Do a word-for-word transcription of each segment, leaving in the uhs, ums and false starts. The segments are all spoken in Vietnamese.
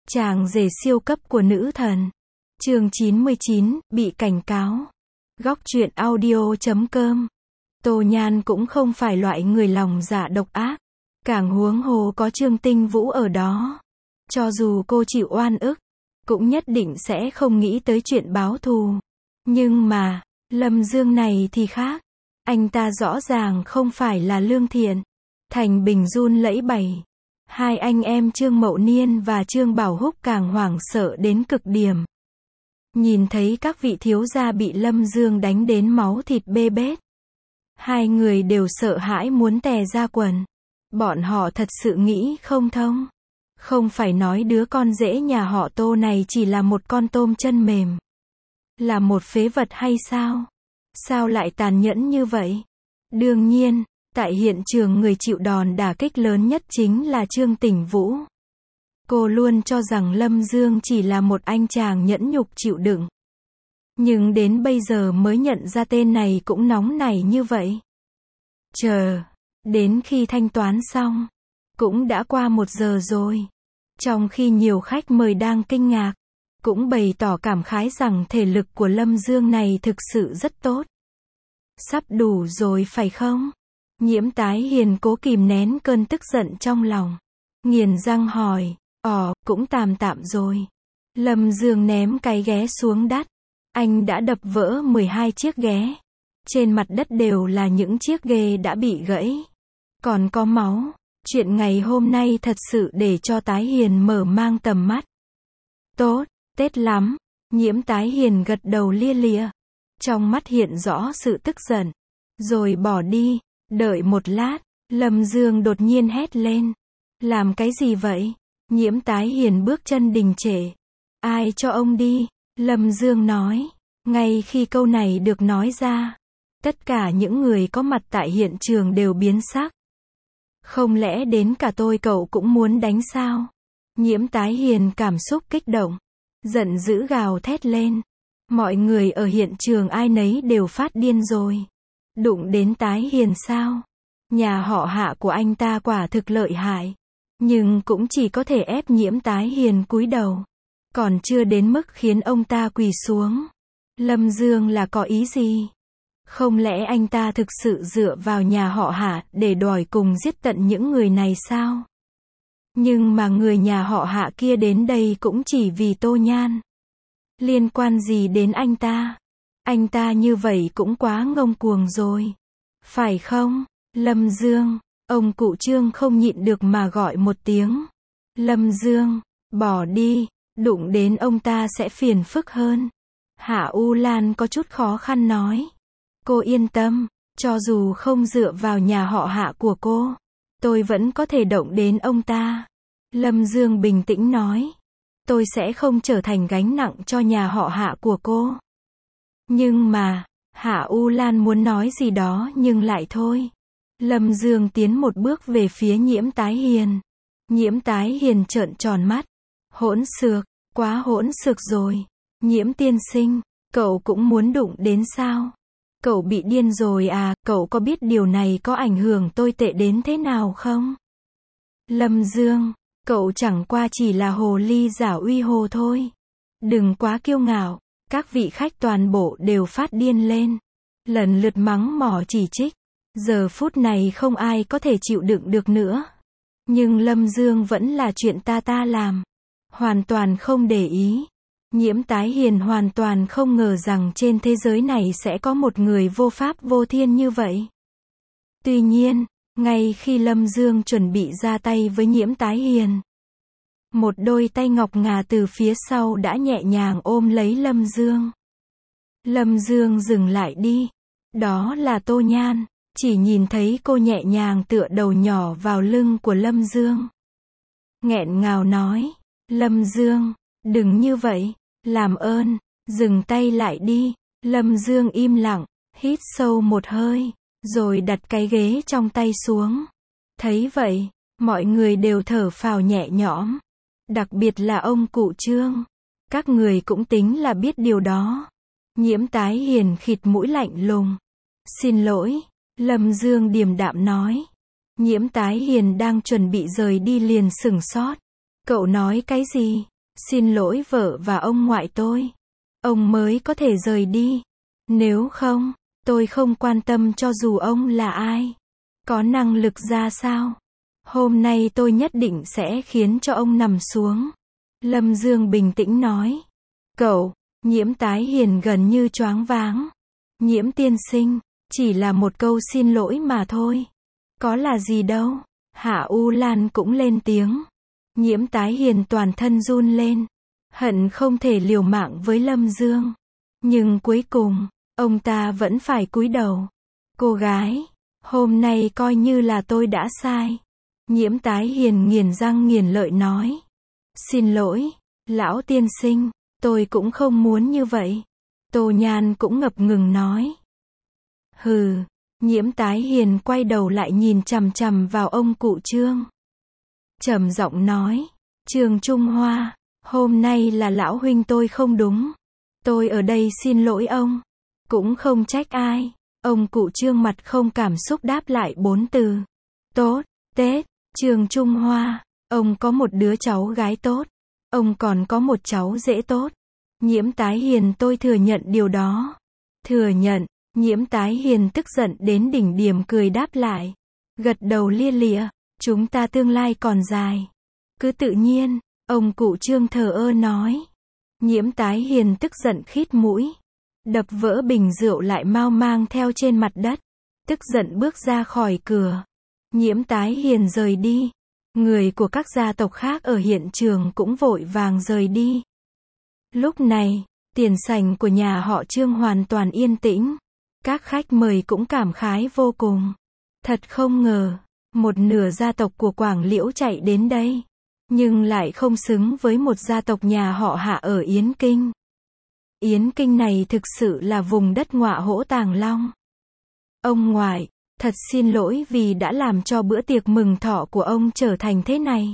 Chàng rể siêu cấp của nữ thần. Chương chín mươi chín, bị cảnh cáo. Góc truyện audio chấm com. Tô Nhan cũng không phải loại người lòng dạ độc ác. Càng huống hồ có Trương Tinh Vũ ở đó. Cho dù cô chịu oan ức, cũng nhất định sẽ không nghĩ tới chuyện báo thù. Nhưng mà, Lâm Dương này thì khác. Anh ta rõ ràng không phải là lương thiện. Thành Bình run lẩy bẩy. Hai anh em Trương Mậu Niên và Trương Bảo Húc càng hoảng sợ đến cực điểm. Nhìn thấy các vị thiếu gia bị Lâm Dương đánh đến máu thịt bê bết. Hai người đều sợ hãi muốn tè ra quần. Bọn họ thật sự nghĩ không thông. Không phải nói đứa con rể nhà họ Tô này chỉ là một con tôm chân mềm. Là một phế vật hay sao? Sao lại tàn nhẫn như vậy? Đương nhiên, tại hiện trường người chịu đòn đả kích lớn nhất chính là Trương Tinh Vũ. Cô luôn cho rằng Lâm Dương chỉ là một anh chàng nhẫn nhục chịu đựng. Nhưng đến bây giờ mới nhận ra tên này cũng nóng nảy như vậy. Chờ, đến khi thanh toán xong, cũng đã qua một giờ rồi. Trong khi nhiều khách mời đang kinh ngạc, cũng bày tỏ cảm khái rằng thể lực của Lâm Dương này thực sự rất tốt. Sắp đủ rồi phải không? Nhiễm Tái Hiền cố kìm nén cơn tức giận trong lòng. Nghiền răng hỏi, ồ, cũng tạm tạm rồi. Lâm Dương ném cái ghé xuống đất. Anh đã đập vỡ mười hai chiếc ghé. Trên mặt đất đều là những chiếc ghê đã bị gãy. Còn có máu. Chuyện ngày hôm nay thật sự để cho Tái Hiền mở mang tầm mắt. Tốt, Tết lắm. Nhiễm Tái Hiền gật đầu lia lịa. Trong mắt hiện rõ sự tức giận. Rồi bỏ đi. Đợi một lát, Lâm Dương đột nhiên hét lên. Làm cái gì vậy? Nhiễm Tái Hiền bước chân đình trệ. Ai cho ông đi? Lâm Dương nói. Ngay khi câu này được nói ra, tất cả những người có mặt tại hiện trường đều biến sắc. Không lẽ đến cả tôi cậu cũng muốn đánh sao? Nhiễm Tái Hiền cảm xúc kích động, giận dữ gào thét lên. Mọi người ở hiện trường ai nấy đều phát điên rồi. Đụng đến Tái Hiền sao? Nhà họ Hạ của anh ta quả thực lợi hại. Nhưng cũng chỉ có thể ép Nhiễm Tái Hiền cúi đầu. Còn chưa đến mức khiến ông ta quỳ xuống. Lâm Dương là có ý gì? Không lẽ anh ta thực sự dựa vào nhà họ Hạ để đòi cùng giết tận những người này sao? Nhưng mà người nhà họ Hạ kia đến đây cũng chỉ vì Tô Nhan. Liên quan gì đến anh ta? Anh ta như vậy cũng quá ngông cuồng rồi. Phải không? Lâm Dương, ông cụ Trương không nhịn được mà gọi một tiếng. Lâm Dương, bỏ đi, đụng đến ông ta sẽ phiền phức hơn. Hạ U Lan có chút khó khăn nói. Cô yên tâm, cho dù không dựa vào nhà họ Hạ của cô, tôi vẫn có thể động đến ông ta. Lâm Dương bình tĩnh nói. Tôi sẽ không trở thành gánh nặng cho nhà họ Hạ của cô. Nhưng mà, Hạ U Lan muốn nói gì đó nhưng lại thôi. Lâm Dương tiến một bước về phía Nhiễm Tái Hiền. Nhiễm Tái Hiền trợn tròn mắt. Hỗn xược, quá hỗn xược rồi. Nhiễm tiên sinh, cậu cũng muốn đụng đến sao? Cậu bị điên rồi à, cậu có biết điều này có ảnh hưởng tồi tệ đến thế nào không? Lâm Dương, cậu chẳng qua chỉ là hồ ly giả uy hồ thôi. Đừng quá kiêu ngạo. Các vị khách toàn bộ đều phát điên lên. Lần lượt mắng mỏ chỉ trích. Giờ phút này không ai có thể chịu đựng được nữa. Nhưng Lâm Dương vẫn là chuyện ta ta làm. Hoàn toàn không để ý. Nhiễm Tái Hiền hoàn toàn không ngờ rằng trên thế giới này sẽ có một người vô pháp vô thiên như vậy. Tuy nhiên, ngay khi Lâm Dương chuẩn bị ra tay với Nhiễm Tái Hiền, một đôi tay ngọc ngà từ phía sau đã nhẹ nhàng ôm lấy Lâm Dương. Lâm Dương dừng lại đi. Đó là Tô Nhan. Chỉ nhìn thấy cô nhẹ nhàng tựa đầu nhỏ vào lưng của Lâm Dương. Nghẹn ngào nói. Lâm Dương, đừng như vậy. Làm ơn, dừng tay lại đi. Lâm Dương im lặng, hít sâu một hơi, rồi đặt cái ghế trong tay xuống. Thấy vậy, mọi người đều thở phào nhẹ nhõm. Đặc biệt là ông cụ Trương. Các người cũng tính là biết điều đó. Nhiễm Tái Hiền khịt mũi lạnh lùng. Xin lỗi, Lâm Dương điềm đạm nói. Nhiễm Tái Hiền đang chuẩn bị rời đi liền sửng sốt. Cậu nói cái gì? Xin lỗi vợ và ông ngoại tôi. Ông mới có thể rời đi. Nếu không, tôi không quan tâm cho dù ông là ai. Có năng lực ra sao. Hôm nay tôi nhất định sẽ khiến cho ông nằm xuống. Lâm Dương bình tĩnh nói. Cậu, Nhiễm Tái Hiền gần như choáng váng. Nhiễm tiên sinh, chỉ là một câu xin lỗi mà thôi. Có là gì đâu. Hạ U Lan cũng lên tiếng. Nhiễm Tái Hiền toàn thân run lên. Hận không thể liều mạng với Lâm Dương. Nhưng cuối cùng, ông ta vẫn phải cúi đầu. Cô gái, hôm nay coi như là tôi đã sai. Nhiễm Tái Hiền nghiền răng nghiền lợi nói. Xin lỗi, lão tiên sinh, tôi cũng không muốn như vậy. Tô Nhan cũng ngập ngừng nói. Hừ, Nhiễm Tái Hiền quay đầu lại nhìn chằm chằm vào ông cụ Trương. Trầm giọng nói, Trương Trung Hoa, hôm nay là lão huynh tôi không đúng. Tôi ở đây xin lỗi ông. Cũng không trách ai. Ông cụ Trương mặt không cảm xúc đáp lại bốn từ. Tốt, Tết, Trương Trung Hoa, ông có một đứa cháu gái tốt. Ông còn có một cháu rể tốt. Nhiễm Tái Hiền tôi thừa nhận điều đó. Thừa nhận, Nhiễm Tái Hiền tức giận đến đỉnh điểm cười đáp lại. Gật đầu lia lịa, chúng ta tương lai còn dài. Cứ tự nhiên, ông cụ Trương thờ ơ nói. Nhiễm Tái Hiền tức giận khít mũi. Đập vỡ bình rượu lại mau mang theo trên mặt đất. Tức giận bước ra khỏi cửa. Nhiễm Tái Hiền rời đi. Người của các gia tộc khác ở hiện trường cũng vội vàng rời đi. Lúc này, tiền sảnh của nhà họ Trương hoàn toàn yên tĩnh. Các khách mời cũng cảm khái vô cùng. Thật không ngờ, một nửa gia tộc của Quảng Liễu chạy đến đây. Nhưng lại không xứng với một gia tộc nhà họ Hạ ở Yến Kinh. Yến Kinh này thực sự là vùng đất ngọa hổ Tàng Long. Ông ngoại, thật xin lỗi vì đã làm cho bữa tiệc mừng thọ của ông trở thành thế này.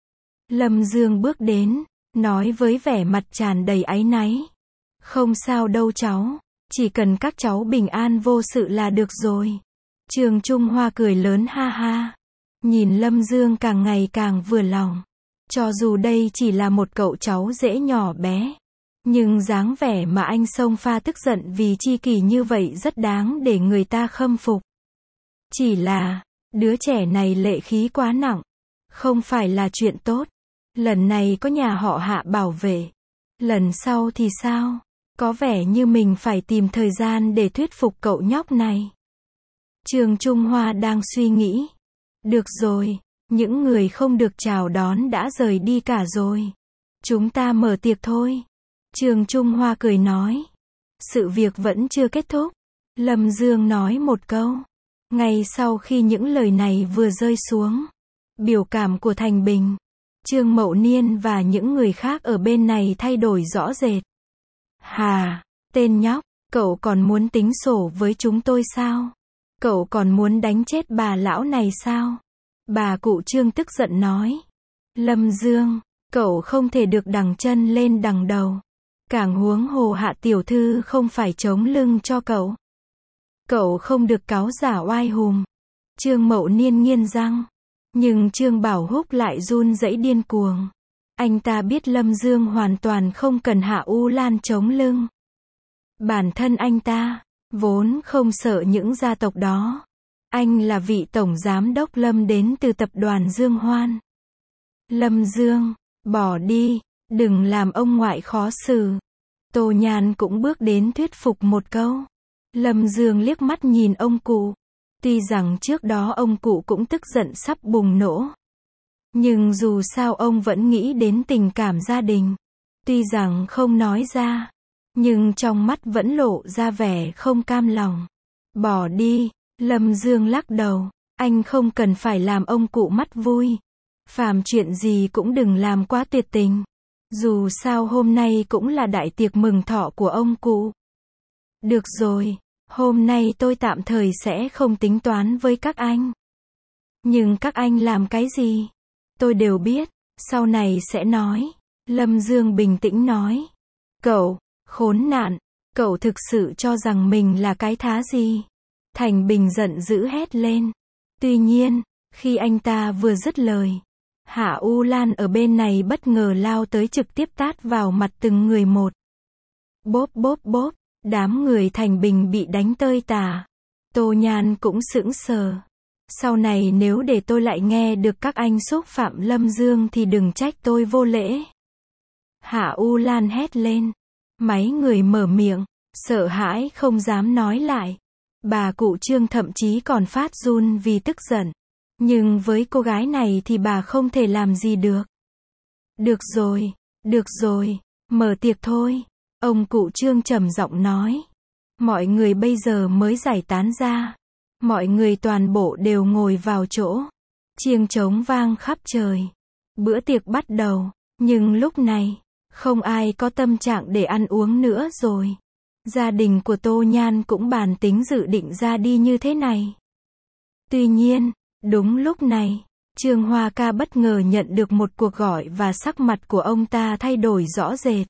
Lâm Dương bước đến, nói với vẻ mặt tràn đầy áy náy. Không sao đâu cháu, chỉ cần các cháu bình an vô sự là được rồi. Trương Trung Hoa cười lớn ha ha. Nhìn Lâm Dương càng ngày càng vừa lòng. Cho dù đây chỉ là một cậu cháu dễ nhỏ bé. Nhưng dáng vẻ mà anh xông pha tức giận vì chi kỷ như vậy rất đáng để người ta khâm phục. Chỉ là, đứa trẻ này lệ khí quá nặng. Không phải là chuyện tốt. Lần này có nhà họ Hạ bảo vệ. Lần sau thì sao? Có vẻ như mình phải tìm thời gian để thuyết phục cậu nhóc này. Trương Trung Hoa đang suy nghĩ. Được rồi, những người không được chào đón đã rời đi cả rồi. Chúng ta mở tiệc thôi. Trương Trung Hoa cười nói. Sự việc vẫn chưa kết thúc. Lâm Dương nói một câu. Ngay sau khi những lời này vừa rơi xuống, biểu cảm của Thành Bình, Trương Mậu Niên và những người khác ở bên này thay đổi rõ rệt. Hà, tên nhóc, cậu còn muốn tính sổ với chúng tôi sao? Cậu còn muốn đánh chết bà lão này sao? Bà cụ Trương tức giận nói. Lâm Dương, cậu không thể được đằng chân lên đằng đầu. Càng huống hồ Hạ tiểu thư không phải chống lưng cho cậu. Cậu không được cáu giả oai hùm. Trương Mậu Niên nghiến răng. Nhưng Trương Bảo Húc lại run rẩy điên cuồng. Anh ta biết Lâm Dương hoàn toàn không cần Hạ U Lan chống lưng. Bản thân anh ta, vốn không sợ những gia tộc đó. Anh là vị tổng giám đốc Lâm đến từ tập đoàn Dương Hoan. Lâm Dương, bỏ đi, đừng làm ông ngoại khó xử. Tô Nhan cũng bước đến thuyết phục một câu. Lâm Dương liếc mắt nhìn ông cụ. Tuy rằng trước đó ông cụ cũng tức giận sắp bùng nổ. Nhưng dù sao ông vẫn nghĩ đến tình cảm gia đình. Tuy rằng không nói ra, nhưng trong mắt vẫn lộ ra vẻ không cam lòng. Bỏ đi, Lâm Dương lắc đầu. Anh không cần phải làm ông cụ mắt vui. Phàm chuyện gì cũng đừng làm quá tuyệt tình. Dù sao hôm nay cũng là đại tiệc mừng thọ của ông cụ. Được rồi, hôm nay tôi tạm thời sẽ không tính toán với các anh. Nhưng các anh làm cái gì? Tôi đều biết, sau này sẽ nói. Lâm Dương bình tĩnh nói. Cậu, khốn nạn, cậu thực sự cho rằng mình là cái thá gì? Thành Bình giận dữ hét lên. Tuy nhiên, khi anh ta vừa dứt lời, Hạ U Lan ở bên này bất ngờ lao tới trực tiếp tát vào mặt từng người một. Bốp bốp bốp, đám người Thành Bình bị đánh tơi tả. Tô Nhan cũng sững sờ. Sau này nếu để tôi lại nghe được các anh xúc phạm Lâm Dương thì đừng trách tôi vô lễ. Hạ U Lan hét lên. Mấy người mở miệng, sợ hãi không dám nói lại. Bà cụ Trương thậm chí còn phát run vì tức giận. Nhưng với cô gái này thì bà không thể làm gì được. Được rồi, được rồi, mở tiệc thôi. Ông cụ Trương trầm giọng nói. Mọi người bây giờ mới giải tán ra. Mọi người toàn bộ đều ngồi vào chỗ. Chiêng trống vang khắp trời. Bữa tiệc bắt đầu. Nhưng lúc này, không ai có tâm trạng để ăn uống nữa rồi. Gia đình của Tô Nhan cũng bàn tính dự định ra đi như thế này. Tuy nhiên, đúng lúc này, Trương Hoa Ca bất ngờ nhận được một cuộc gọi và sắc mặt của ông ta thay đổi rõ rệt.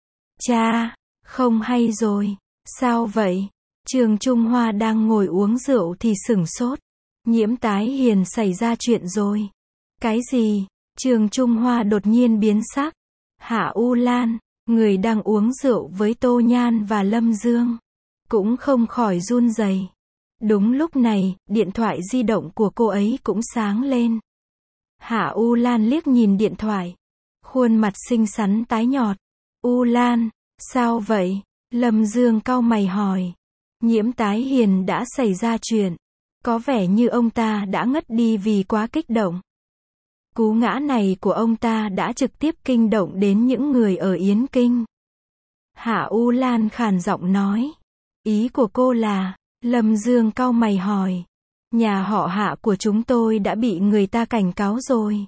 Cha, không hay rồi. Sao vậy? Trương Trung Hoa đang ngồi uống rượu thì sửng sốt. Nhiễm Tái Hiền xảy ra chuyện rồi. Cái gì? Trương Trung Hoa đột nhiên biến sắc. Hạ U Lan, người đang uống rượu với Tô Nhan và Lâm Dương, cũng không khỏi run rẩy. Đúng lúc này, điện thoại di động của cô ấy cũng sáng lên. Hạ U Lan liếc nhìn điện thoại. Khuôn mặt xinh xắn tái nhợt. U Lan, sao vậy? Lâm Dương cau mày hỏi. Nhiễm Tái Hiền đã xảy ra chuyện. Có vẻ như ông ta đã ngất đi vì quá kích động. Cú ngã này của ông ta đã trực tiếp kinh động đến những người ở Yến Kinh. Hạ U Lan khàn giọng nói. Ý của cô là, Lâm Dương cau mày hỏi. Nhà họ Hạ của chúng tôi đã bị người ta cảnh cáo rồi.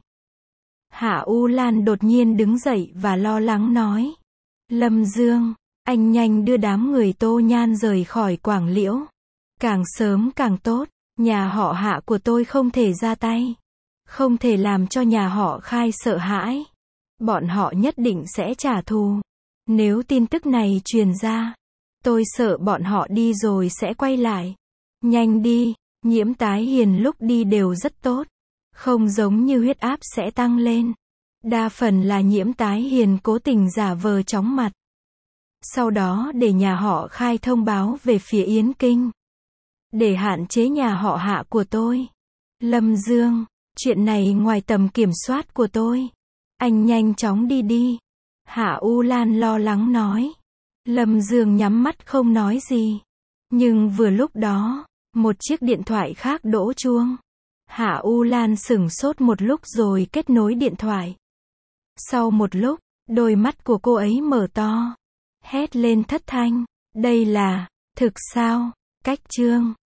Hạ U Lan đột nhiên đứng dậy và lo lắng nói. Lâm Dương, anh nhanh đưa đám người Tô Nhan rời khỏi Quảng Liễu. Càng sớm càng tốt, nhà họ Hạ của tôi không thể ra tay. Không thể làm cho nhà họ Khai sợ hãi. Bọn họ nhất định sẽ trả thù. Nếu tin tức này truyền ra, tôi sợ bọn họ đi rồi sẽ quay lại. Nhanh đi, Nhiễm Tái Hiền lúc đi đều rất tốt. Không giống như huyết áp sẽ tăng lên. Đa phần là Nhiễm Tái Hiền cố tình giả vờ chóng mặt. Sau đó để nhà họ Khai thông báo về phía Yến Kinh. Để hạn chế nhà họ Hạ của tôi. Lâm Dương, chuyện này ngoài tầm kiểm soát của tôi. Anh nhanh chóng đi đi. Hạ U Lan lo lắng nói. Lâm Dương nhắm mắt không nói gì. Nhưng vừa lúc đó, một chiếc điện thoại khác đổ chuông. Hạ U Lan sửng sốt một lúc rồi kết nối điện thoại. Sau một lúc, đôi mắt của cô ấy mở to. Hét lên thất thanh. Đây là, thực sao? Cách Trương.